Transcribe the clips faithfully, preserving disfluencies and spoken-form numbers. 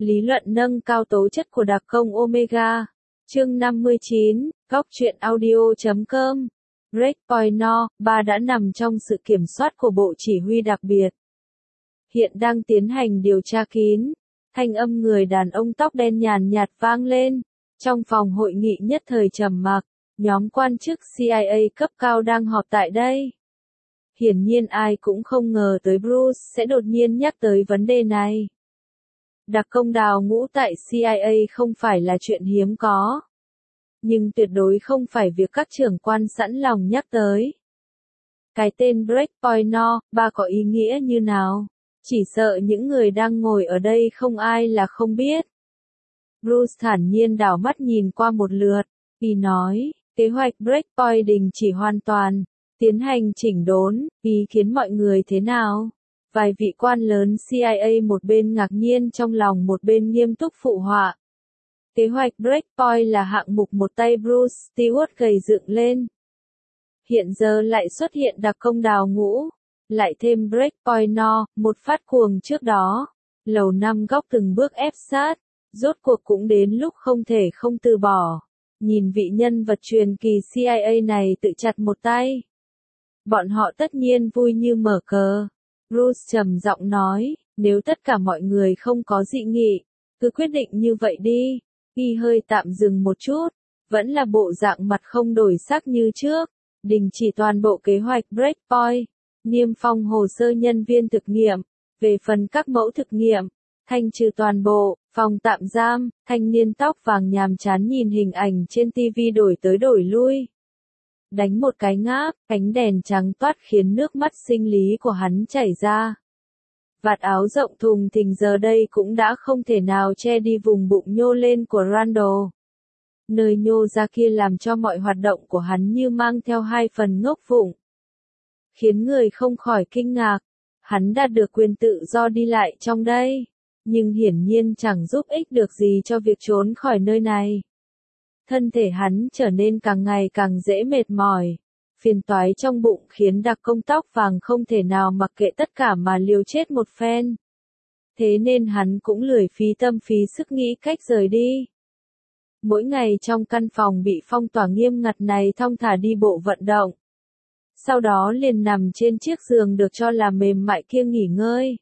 Lý luận nâng cao tố chất của đặc công Omega. Chương năm mươi chín, góc truyện audio chấm com. Breakpoint No. ba đã nằm trong sự kiểm soát của Bộ Chỉ huy đặc biệt. Hiện đang tiến hành điều tra kín. Thanh âm người đàn ông tóc đen nhàn nhạt vang lên. Trong phòng hội nghị nhất thời trầm mặc, nhóm quan chức C I A cấp cao đang họp tại đây. Hiển nhiên ai cũng không ngờ tới Bruce sẽ đột nhiên nhắc tới vấn đề này. Đặc công đào ngũ tại C I A không phải là chuyện hiếm có. Nhưng tuyệt đối không phải việc các trưởng quan sẵn lòng nhắc tới. Cái tên Breakpoint No. ba có ý nghĩa như nào? Chỉ sợ những người đang ngồi ở đây không ai là không biết. Bruce thản nhiên đảo mắt nhìn qua một lượt, y nói, kế hoạch Breakpoint đình chỉ hoàn toàn, tiến hành chỉnh đốn, ý kiến mọi người thế nào? Vài vị quan lớn C I A một bên ngạc nhiên trong lòng một bên nghiêm túc phụ họa. Kế hoạch Breakpoint là hạng mục một tay Bruce Stewart gầy dựng lên. Hiện giờ lại xuất hiện đặc công đào ngũ, lại thêm Breakpoint No. một phát cuồng trước đó. Lầu năm góc từng bước ép sát, rốt cuộc cũng đến lúc không thể không từ bỏ. Nhìn vị nhân vật truyền kỳ C I A này tự chặt một tay. Bọn họ tất nhiên vui như mở cờ. Bruce trầm giọng nói, nếu tất cả mọi người không có dị nghị, cứ quyết định như vậy đi. Y hơi tạm dừng một chút, vẫn là bộ dạng mặt không đổi sắc như trước, đình chỉ toàn bộ kế hoạch Breakpoint, niêm phong hồ sơ nhân viên thực nghiệm, về phần các mẫu thực nghiệm, thanh trừ toàn bộ, phòng tạm giam, thanh niên tóc vàng nhàm chán nhìn hình ảnh trên ti vi đổi tới đổi lui. Đánh một cái ngáp, ánh đèn trắng toát khiến nước mắt sinh lý của hắn chảy ra. Vạt áo rộng thùng thình giờ đây cũng đã không thể nào che đi vùng bụng nhô lên của Randall. Nơi nhô ra kia làm cho mọi hoạt động của hắn như mang theo hai phần ngốc vụng. Khiến người không khỏi kinh ngạc, hắn đạt được quyền tự do đi lại trong đây, nhưng hiển nhiên chẳng giúp ích được gì cho việc trốn khỏi nơi này. Thân thể hắn trở nên càng ngày càng dễ mệt mỏi. Phiền toái trong bụng khiến đặc công tóc vàng không thể nào mặc kệ tất cả mà liều chết một phen. Thế nên hắn cũng lười phí tâm phí sức nghĩ cách rời đi. Mỗi ngày trong căn phòng bị phong tỏa nghiêm ngặt này thong thả đi bộ vận động. Sau đó liền nằm trên chiếc giường được cho là mềm mại kia nghỉ ngơi.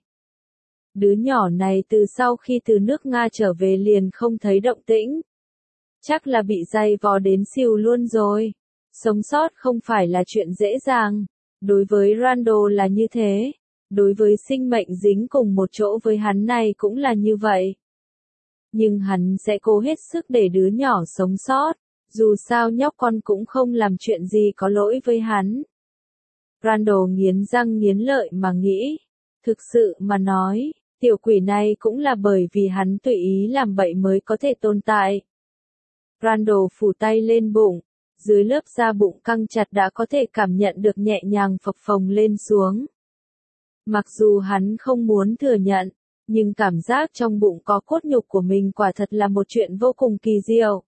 Đứa nhỏ này từ sau khi từ nước Nga trở về liền không thấy động tĩnh. Chắc là bị dày vò đến xìu luôn rồi. Sống sót không phải là chuyện dễ dàng. Đối với Randall là như thế. Đối với sinh mệnh dính cùng một chỗ với hắn này cũng là như vậy. Nhưng hắn sẽ cố hết sức để đứa nhỏ sống sót. Dù sao nhóc con cũng không làm chuyện gì có lỗi với hắn. Randall nghiến răng nghiến lợi mà nghĩ. Thực sự mà nói, tiểu quỷ này cũng là bởi vì hắn tùy ý làm bậy mới có thể tồn tại. Randall phủ tay lên bụng. Dưới lớp da bụng căng chặt đã có thể cảm nhận được nhẹ nhàng phập phồng lên xuống. Mặc dù hắn không muốn thừa nhận, nhưng cảm giác trong bụng có cốt nhục của mình quả thật là một chuyện vô cùng kỳ diệu.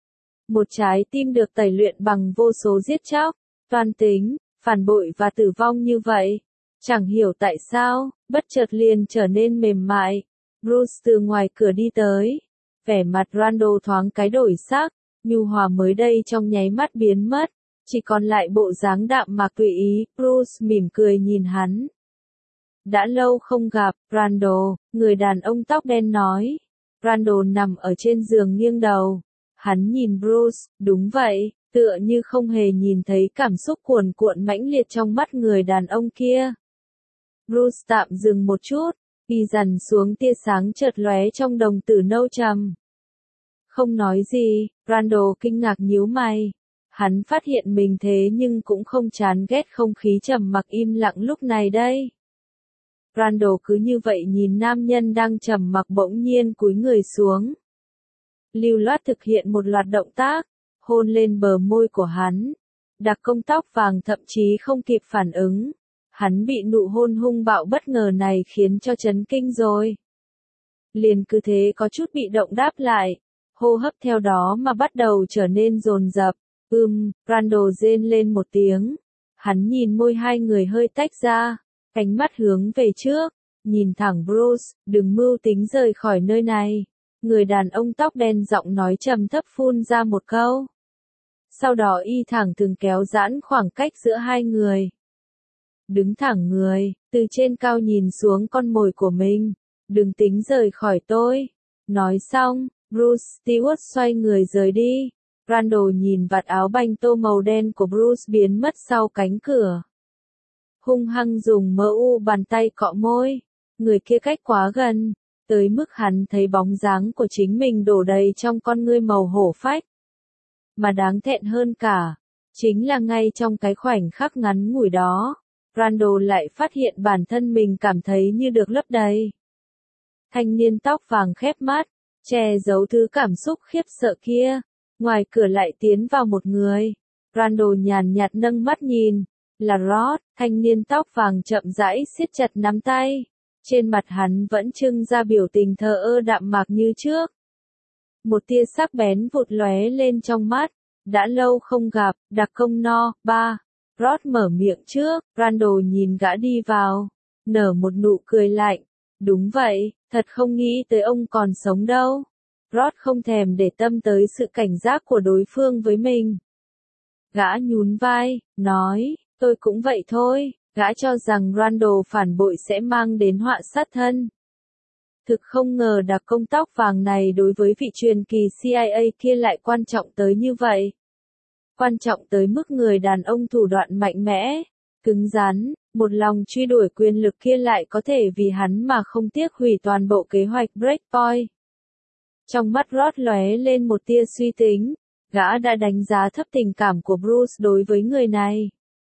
Một trái tim được tẩy luyện bằng vô số giết chóc, toan tính, phản bội và tử vong như vậy. Chẳng hiểu tại sao, bất chợt liền trở nên mềm mại. Bruce từ ngoài cửa đi tới. Vẻ mặt Randall thoáng cái đổi sắc. Nhu hòa mới đây trong nháy mắt biến mất, chỉ còn lại bộ dáng đạm mạc tùy ý. Bruce mỉm cười nhìn hắn. Đã lâu không gặp, Randall, người đàn ông tóc đen nói. Randall nằm ở trên giường nghiêng đầu. Hắn nhìn Bruce, đúng vậy, tựa như không hề nhìn thấy cảm xúc cuồn cuộn mãnh liệt trong mắt người đàn ông kia. Bruce tạm dừng một chút, y dằn xuống tia sáng chợt lóe trong đồng tử nâu trầm. Không nói gì, Randall kinh ngạc nhíu mày. Hắn phát hiện mình thế nhưng cũng không chán ghét không khí trầm mặc im lặng lúc này đây. Randall cứ như vậy nhìn nam nhân đang trầm mặc bỗng nhiên cúi người xuống. Lưu loát thực hiện một loạt động tác, hôn lên bờ môi của hắn. Đặc công tóc vàng thậm chí không kịp phản ứng. Hắn bị nụ hôn hung bạo bất ngờ này khiến cho chấn kinh rồi. Liền cứ thế có chút bị động đáp lại. Hô hấp theo đó mà bắt đầu trở nên dồn dập. Ừm, Randall rên lên một tiếng. Hắn nhìn môi hai người hơi tách ra, ánh mắt hướng về trước, nhìn thẳng Bruce, đừng mưu tính rời khỏi nơi này. Người đàn ông tóc đen giọng nói trầm thấp phun ra một câu. Sau đó y thẳng thừng kéo giãn khoảng cách giữa hai người. Đứng thẳng người, từ trên cao nhìn xuống con mồi của mình. Đừng tính rời khỏi tôi. Nói xong, Bruce Stewart xoay người rời đi. Randall nhìn vạt áo banh tô màu đen của Bruce biến mất sau cánh cửa. Hung hăng dùng mỡ u bàn tay cọ môi. Người kia cách quá gần, tới mức hắn thấy bóng dáng của chính mình đổ đầy trong con ngươi màu hổ phách. Mà đáng thẹn hơn cả, chính là ngay trong cái khoảnh khắc ngắn ngủi đó, Randall lại phát hiện bản thân mình cảm thấy như được lấp đầy. Thanh niên tóc vàng khép mắt, che giấu thứ cảm xúc khiếp sợ kia. Ngoài cửa lại tiến vào một người. Randall nhàn nhạt nâng mắt nhìn. Là Rod, thanh niên tóc vàng chậm rãi siết chặt nắm tay. Trên mặt hắn vẫn trưng ra biểu tình thờ ơ đạm mạc như trước. Một tia sắc bén vụt lóe lên trong mắt. Đã lâu không gặp, đặc công no, ba. Rod mở miệng trước, Randall nhìn gã đi vào. Nở một nụ cười lạnh. Đúng vậy, thật không nghĩ tới ông còn sống đâu. Rod không thèm để tâm tới sự cảnh giác của đối phương với mình. Gã nhún vai, nói, tôi cũng vậy thôi, gã cho rằng Randall phản bội sẽ mang đến họa sát thân. Thực không ngờ đặc công tóc vàng này đối với vị truyền kỳ C I A kia lại quan trọng tới như vậy. Quan trọng tới mức người đàn ông thủ đoạn mạnh mẽ, cứng rắn, một lòng truy đuổi quyền lực kia lại có thể vì hắn mà không tiếc hủy toàn bộ kế hoạch Breakpoint. Trong mắt Rod lóe lên một tia suy tính, gã đã đánh giá thấp tình cảm của Bruce đối với người này.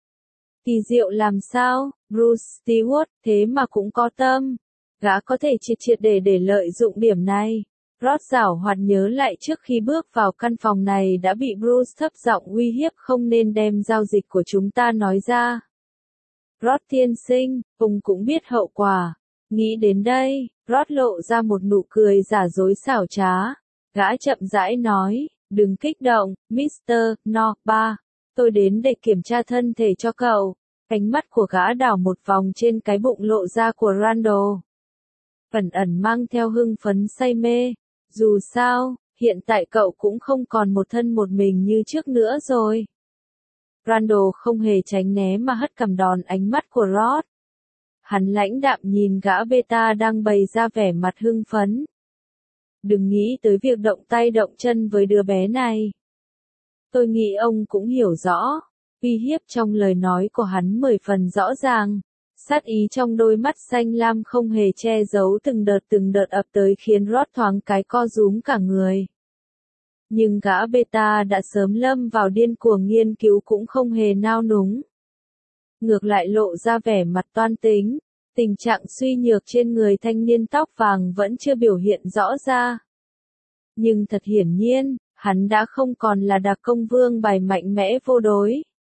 Kỳ diệu làm sao, Bruce Stewart, thế mà cũng có tâm. Gã có thể triệt triệt để để lợi dụng điểm này. Rod giảo hoạt nhớ lại trước khi bước vào căn phòng này đã bị Bruce thấp giọng uy hiếp không nên đem giao dịch của chúng ta nói ra. Rod tiên sinh, ông cũng biết hậu quả. Nghĩ đến đây, Rod lộ ra một nụ cười giả dối xảo trá. Gã chậm rãi nói, đừng kích động, mít tơ No, ba. Tôi đến để kiểm tra thân thể cho cậu. Ánh mắt của gã đảo một vòng trên cái bụng lộ ra của Randall. Ẩn ẩn mang theo hưng phấn say mê. Dù sao, hiện tại cậu cũng không còn một thân một mình như trước nữa rồi. Randall không hề tránh né mà hất cằm đòn ánh mắt của Rod. Hắn lãnh đạm nhìn gã beta đang bày ra vẻ mặt hưng phấn. Đừng nghĩ tới việc động tay động chân với đứa bé này. Tôi nghĩ ông cũng hiểu rõ. Uy hiếp trong lời nói của hắn mười phần rõ ràng. Sát ý trong đôi mắt xanh lam không hề che giấu từng đợt từng đợt ập tới khiến Rod thoáng cái co rúm cả người. Nhưng gã beta đã sớm lâm vào điên cuồng nghiên cứu cũng không hề nao núng. Ngược lại lộ ra vẻ mặt toan tính, tình trạng suy nhược trên người thanh niên tóc vàng vẫn chưa biểu hiện rõ ra. Nhưng thật hiển nhiên, hắn đã không còn là đặc công vương bài mạnh mẽ vô đối.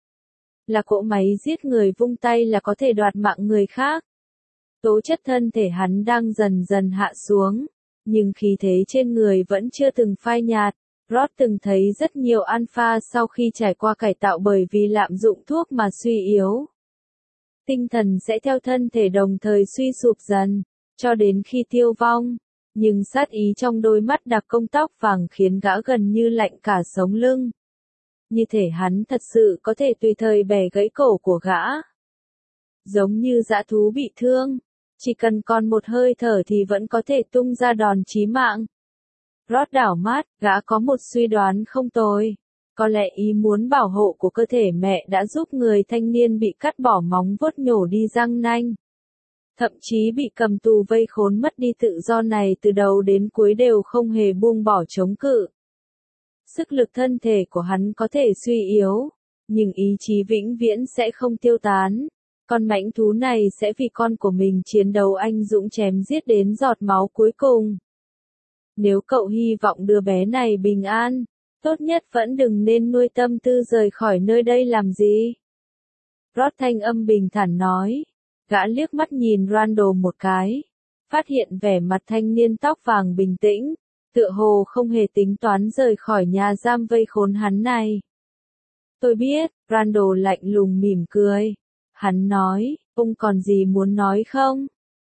Là cỗ máy giết người vung tay là có thể đoạt mạng người khác. Tố chất thân thể hắn đang dần dần hạ xuống, nhưng khí thế trên người vẫn chưa từng phai nhạt. Rod từng thấy rất nhiều alpha sau khi trải qua cải tạo bởi vì lạm dụng thuốc mà suy yếu. Tinh thần sẽ theo thân thể đồng thời suy sụp dần, cho đến khi tiêu vong. Nhưng sát ý trong đôi mắt đặc công tóc vàng khiến gã gần như lạnh cả sống lưng. Như thể hắn thật sự có thể tùy thời bẻ gãy cổ của gã. Giống như dã thú bị thương, chỉ cần còn một hơi thở thì vẫn có thể tung ra đòn chí mạng. Rod đảo mắt, gã có một suy đoán không tồi. Có lẽ ý muốn bảo hộ của cơ thể mẹ đã giúp người thanh niên bị cắt bỏ móng vuốt nhổ đi răng nanh. Thậm chí bị cầm tù vây khốn mất đi tự do này từ đầu đến cuối đều không hề buông bỏ chống cự. Sức lực thân thể của hắn có thể suy yếu, nhưng ý chí vĩnh viễn sẽ không tiêu tán. Con mãnh thú này sẽ vì con của mình chiến đấu anh dũng chém giết đến giọt máu cuối cùng. Nếu cậu hy vọng đứa bé này bình an, tốt nhất vẫn đừng nên nuôi tâm tư rời khỏi nơi đây làm gì. Rod thanh âm bình thản nói. Gã liếc mắt nhìn Randall một cái. Phát hiện vẻ mặt thanh niên tóc vàng bình tĩnh. Tựa hồ không hề tính toán rời khỏi nhà giam vây khốn hắn này. Tôi biết, Randall lạnh lùng mỉm cười. Hắn nói, ông còn gì muốn nói không?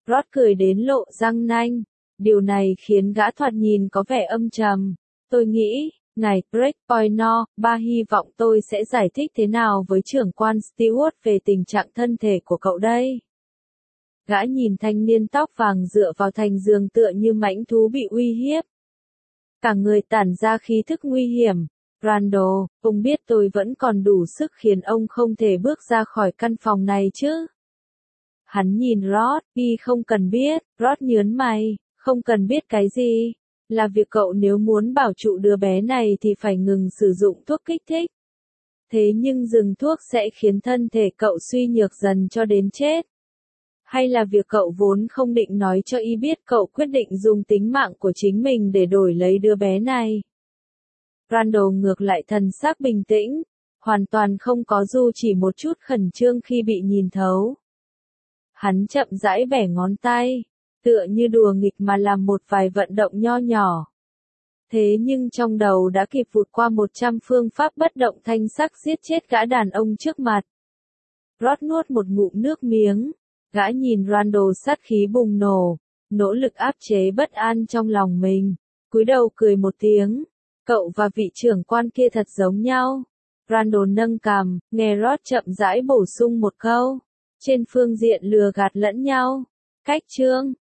Rod cười đến lộ răng nanh. Điều này khiến gã thoạt nhìn có vẻ âm trầm. Tôi nghĩ, ngài Breakpoint, ba hy vọng tôi sẽ giải thích thế nào với trưởng quan Stewart về tình trạng thân thể của cậu đây. Gã nhìn thanh niên tóc vàng dựa vào thành giường tựa như mãnh thú bị uy hiếp. Cả người tản ra khí thức nguy hiểm. Randall, ông biết tôi vẫn còn đủ sức khiến ông không thể bước ra khỏi căn phòng này chứ? Hắn nhìn Rod, y không cần biết. Rod nhớn mày, không cần biết cái gì. Là việc cậu nếu muốn bảo trụ đứa bé này thì phải ngừng sử dụng thuốc kích thích. Thế nhưng dừng thuốc sẽ khiến thân thể cậu suy nhược dần cho đến chết. Hay là việc cậu vốn không định nói cho y biết cậu quyết định dùng tính mạng của chính mình để đổi lấy đứa bé này. Randall ngược lại thần sắc bình tĩnh, hoàn toàn không có dù chỉ một chút khẩn trương khi bị nhìn thấu. Hắn chậm rãi bẻ ngón tay, tựa như đùa nghịch mà làm một vài vận động nho nhỏ. Thế nhưng trong đầu đã kịp vụt qua một trăm phương pháp bất động thanh sắc giết chết gã đàn ông trước mặt. Rod nuốt một ngụm nước miếng, gã nhìn Randall sát khí bùng nổ, nỗ lực áp chế bất an trong lòng mình, cúi đầu cười một tiếng. Cậu và vị trưởng quan kia thật giống nhau. Randall nâng cằm, nghe Rod chậm rãi bổ sung một câu. Trên phương diện lừa gạt lẫn nhau. Cách chương